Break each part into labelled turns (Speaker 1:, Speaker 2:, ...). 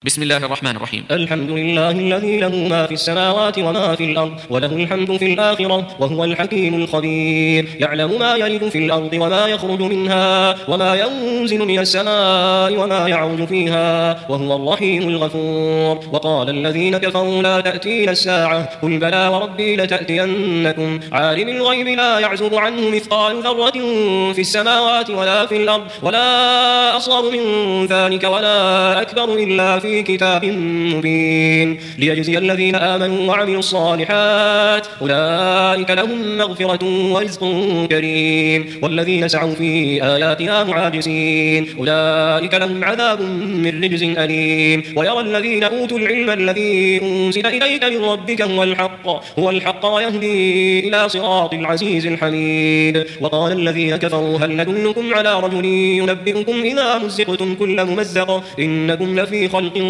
Speaker 1: بسم الله الرحمن الرحيم.
Speaker 2: الحمد لله الذي له ما في السماوات وما في الأرض وله الحمد في الآخرة وهو الحكيم الخبير. يعلم ما يلج في الأرض وما يخرج منها وما ينزل من السماء وما يعرج فيها وهو الرحيم الغفور. وقال الذين كفروا لا تأتينا الساعة قل بلى وربي لتأتينكم عالم الغيب لا يعزب عنه مثقال ذرة في السماوات ولا في الأرض ولا أصغر من ذلك ولا أكبر إلا في كتاب مبين ليجزي الذين آمنوا وعملوا الصالحات أولئك لهم مغفرة ورزق كريم والذين سعوا في آياتنا معاجزين أولئك لهم عذاب من رجز أليم. ويرى الذين أوتوا العلم الذي أنزل إليك من ربك هو الحق ويهدي إلى صراط العزيز الحميد. وقال الذين كفروا هل ندلكم على رجل ينبئكم إذا مزقتم كل ممزق إنكم لفي خلق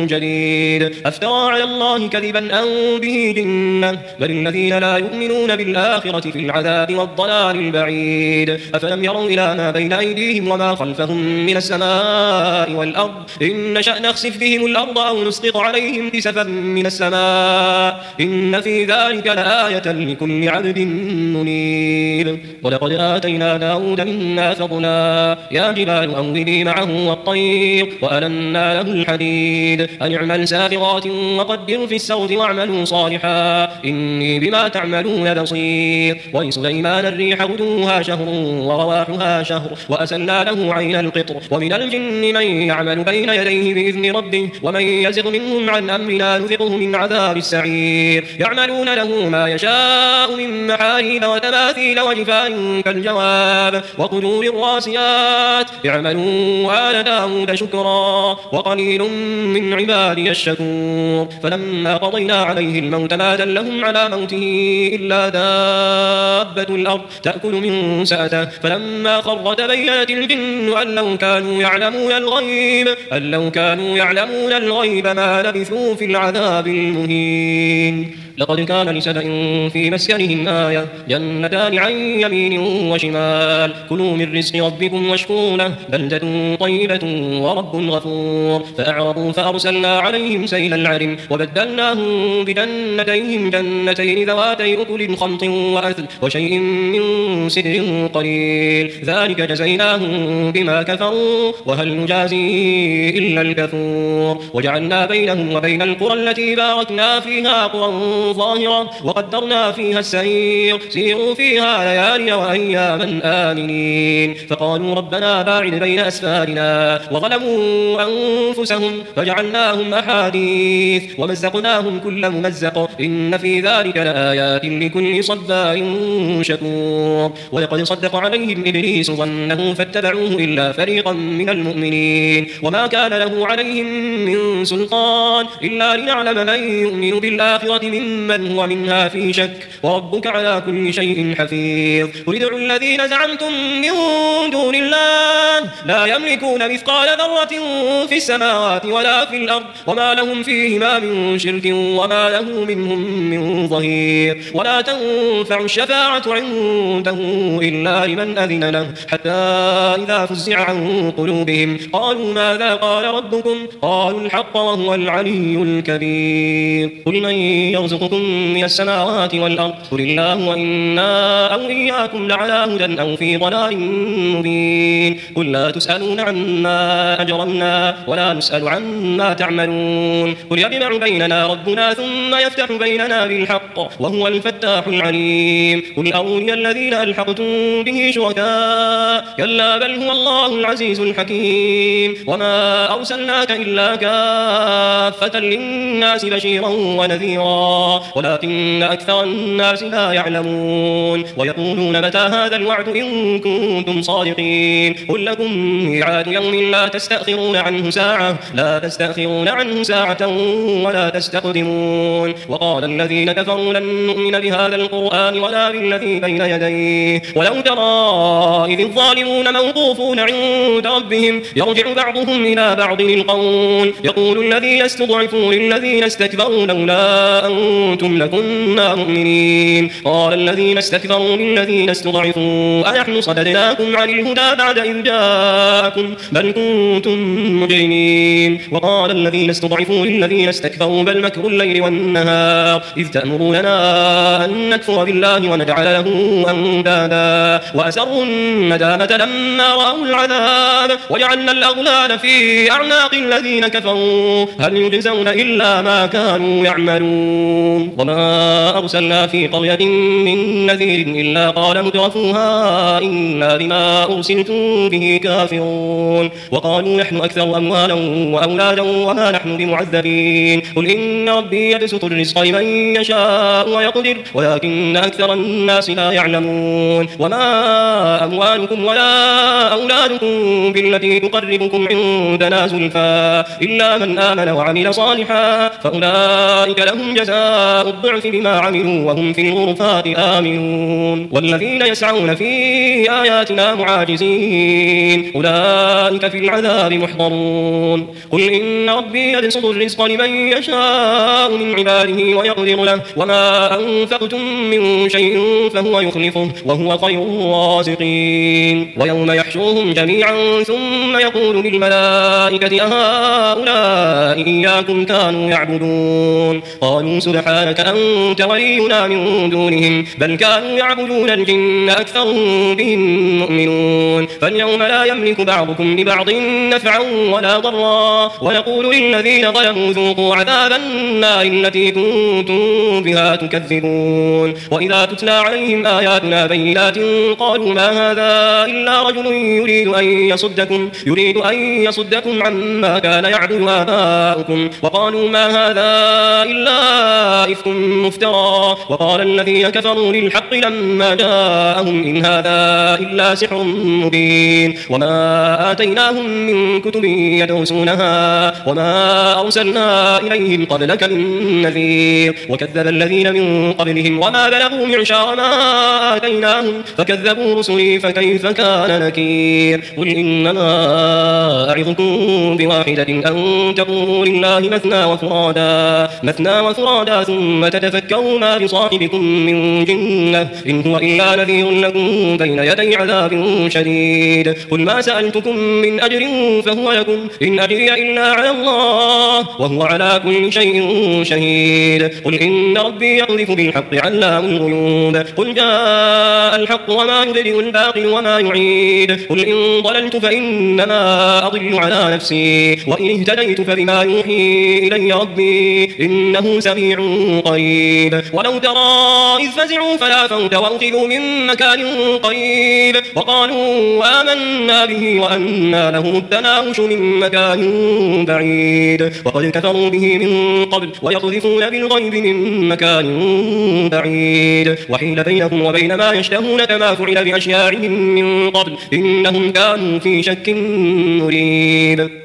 Speaker 2: جديد أفترى على الله كذبا أو به جنة بل الذين لا يؤمنون بالآخرة في العذاب والضلال البعيد. أفلم يروا إلى ما بين أيديهم وما خلفهم من السماء والأرض إن نشأ نخسف بهم الأرض أو نسقط عليهم كسفا من السماء إن في ذلك لآية لكل عبد منيب. ولقد آتينا داود منا فضلا يا جبال أوبي معه والطير وألنا له الحديد أن اعمل سابغات وقدر في السرد واعملوا صالحا إني بما تعملون بصير. ولسليمان الريح غدوها شهر ورواحها شهر وأسلنا له عين القطر ومن الجن من يعمل بين يديه بإذن ربه ومن يزغ منهم عن أمرنا نذقه من عذاب السعير. يعملون له ما يشاء من محاريب وتماثيل وجفان كالجواب وقدور الراسيات اعملوا آل داود شكرا وقليل من عبادي الشكور. فلما قضينا عليه الموت ما دلهم على موته إلا دابة الأرض تأكل من سأته فلما خر تبينت الجن أن لو كانوا يعلمون الغيب ما لبثوا في العذاب المهين. لقد كان لسبأ في مسكنهم آية جنتان عن يمين وشمال كلوا من رزق ربكم واشكروا له بلدة طيبة ورب غفور. فأعرضوا فأرسلنا عليهم سيل العرم وبدلناهم بجنتين ذواتي أكل خمط وأثل وشيء من سدر قليل ذلك جزيناهم بما كفروا وهل نجازي إلا الكفور. وجعلنا بينهم وبين القرى التي باركنا فيها قرى ظاهرة وقدرنا فيها السير سيروا فيها ليالي وأياما آمنين. فقالوا ربنا باعد بين أسفارنا وظلموا أنفسهم فجعلناهم أحاديث ومزقناهم كل ممزق إن في ذلك لآيات لكل صبار شكور. ولقد صدق عليهم إبليس ظنه فاتبعوه إلا فريقا من المؤمنين وما كان له عليهم من سلطان إلا لنعلم من يؤمن بالآخرة ممن هو منها في شك وربك على كل شيء حفيظ. قل ادعوا الذين زعمتم من دون الله لا يملكون مثقال ذرة في السماوات ولا في الأرض وما لهم فيهما من شرك وما له منهم من ظهير. ولا تنفع الشفاعة عنده إلا لمن أذن له حتى إذا فزع عن قلوبهم قالوا ماذا قال ربكم قالوا الحق وهو العلي الكبير. قل من يرزقكم من السماوات والأرض قل الله وإنا أو إياكم لعلى هدى أو في ضلال مبين. قل لا تسألون عما أجرمنا ولا نسأل عما تعملون قل يجمع بيننا ربنا ثم يفتح بيننا بالحق وهو الفتاح العليم. قل أروني الذين ألحقتم به شركاء كلا بل هو الله العزيز الحكيم. وما أرسلناك إلا كافة للناس بشيرا ونذيرا ولكن أكثر الناس لا يعلمون. ويقولون متى هذا الوعد إن كنتم صادقين قل لكم ميعاد يوم لا تستأخرون عنه ساعة ولا تستقدمون. وقال الذين كفروا لن نؤمن بهذا القرآن ولا بالذي بين يديه ولو ترى إذ الظالمون موقوفون عند ربهم يرجع بعضهم إلى بعض القول يقول الذين استضعفوا للذين استكبروا لولا كنتم لكنا مؤمنين. قال الذين استكبروا للذين استضعفوا أنحن صددناكم عن الهدى بعد إذ جاءكم بل كنتم مجرمين. وقال الذين استضعفوا للذين استكبروا بل مكر الليل والنهار إذ تأمروننا أن نكفر بالله ونجعل له أندادا وأسروا الندامة لما رأوا العذاب وجعلنا الأغلال في أعناق الذين كفروا هل يجزون إلا ما كانوا يعملون. وما أرسلنا في قرية من نذير إلا قال مترفوها إنا بما أرسلتم به كافرون. وقالوا نحن أكثر أموالا وأولادا وما نحن بمعذبين. قل إن ربي يبسط الرزق لمن يشاء ويقدر ولكن أكثر الناس لا يعلمون. وما أموالكم ولا أولادكم بالتي تقربكم عندنا زلفى إلا من آمن وعمل صالحا فأولئك لهم جزاء الضعف بما عملوا وهم في الغرفات آمنون. والذين يسعون في آياتنا معاجزين أولئك في العذاب محضرون. قل إن ربي يبسط الرزق لمن يشاء من عباده ويقدر له وما أنفقتم من شيء فهو يخلفه وهو خير الرازقين. ويوم يحشرهم جميعا ثم يقول للملائكة أهؤلاء إياكم كانوا يعبدون قالوا سبحانك أنت ولينا من دونهم بل كانوا يعبدون الجن أكثر بهم مؤمنون. فاليوم لا يملك بعضكم لبعض نفعا ولا ضرا ونقول للذين ظلموا ذوقوا عذاب النار التي كنتم بها تكذبون. وإذا تتلى عليهم آياتنا بينات قالوا ما هذا إلا رجل يريد أن يصدكم عما كان يعبد آباؤكم وقالوا ما هذا إلا إفك مفترى. وقال الذين كفروا للحق لما جاءهم إن هذا إلا سحر مبين. وما آتيناهم من كتب يدرسونها وما أرسلنا إليهم قبلك من نذير. وكذب الذين من قبلهم وما بلغوا معشار ما آتيناهم فكذبوا رسلي فكيف كان نكير. قل إنما أعظكم بواحدة أن تقوموا لله مثنى وفرادا ثم تتفكروا ما بصاحبكم من جنة إن هو إلا نذير لكم بين يدي عذاب شديد. قل ما سألتكم من أجر فهو لكم إن أجري إلا على الله وهو على كل شيء شهيد. قل إن ربي يقذف بالحق علام الغيوب. قل جاء الحق وما يبدئ الباطل وما يعيد. قل إن ضللت فإنما أضل على نفسي وإن اهتديت فبما يوحي إلي ربي إنه سميع قريب. ولو ترى إذ فزعوا فلا فوت وأخذوا من مكان قريب وقالوا آمنا به وأنى لهم التناوش من مكان بعيد وقد كفروا به من قبل ويقذفون بالغيب من مكان بعيد وحيل بينهم وبين ما يشتهون كما فعل بأشياعهم من قبل إنهم كانوا في شك مريب.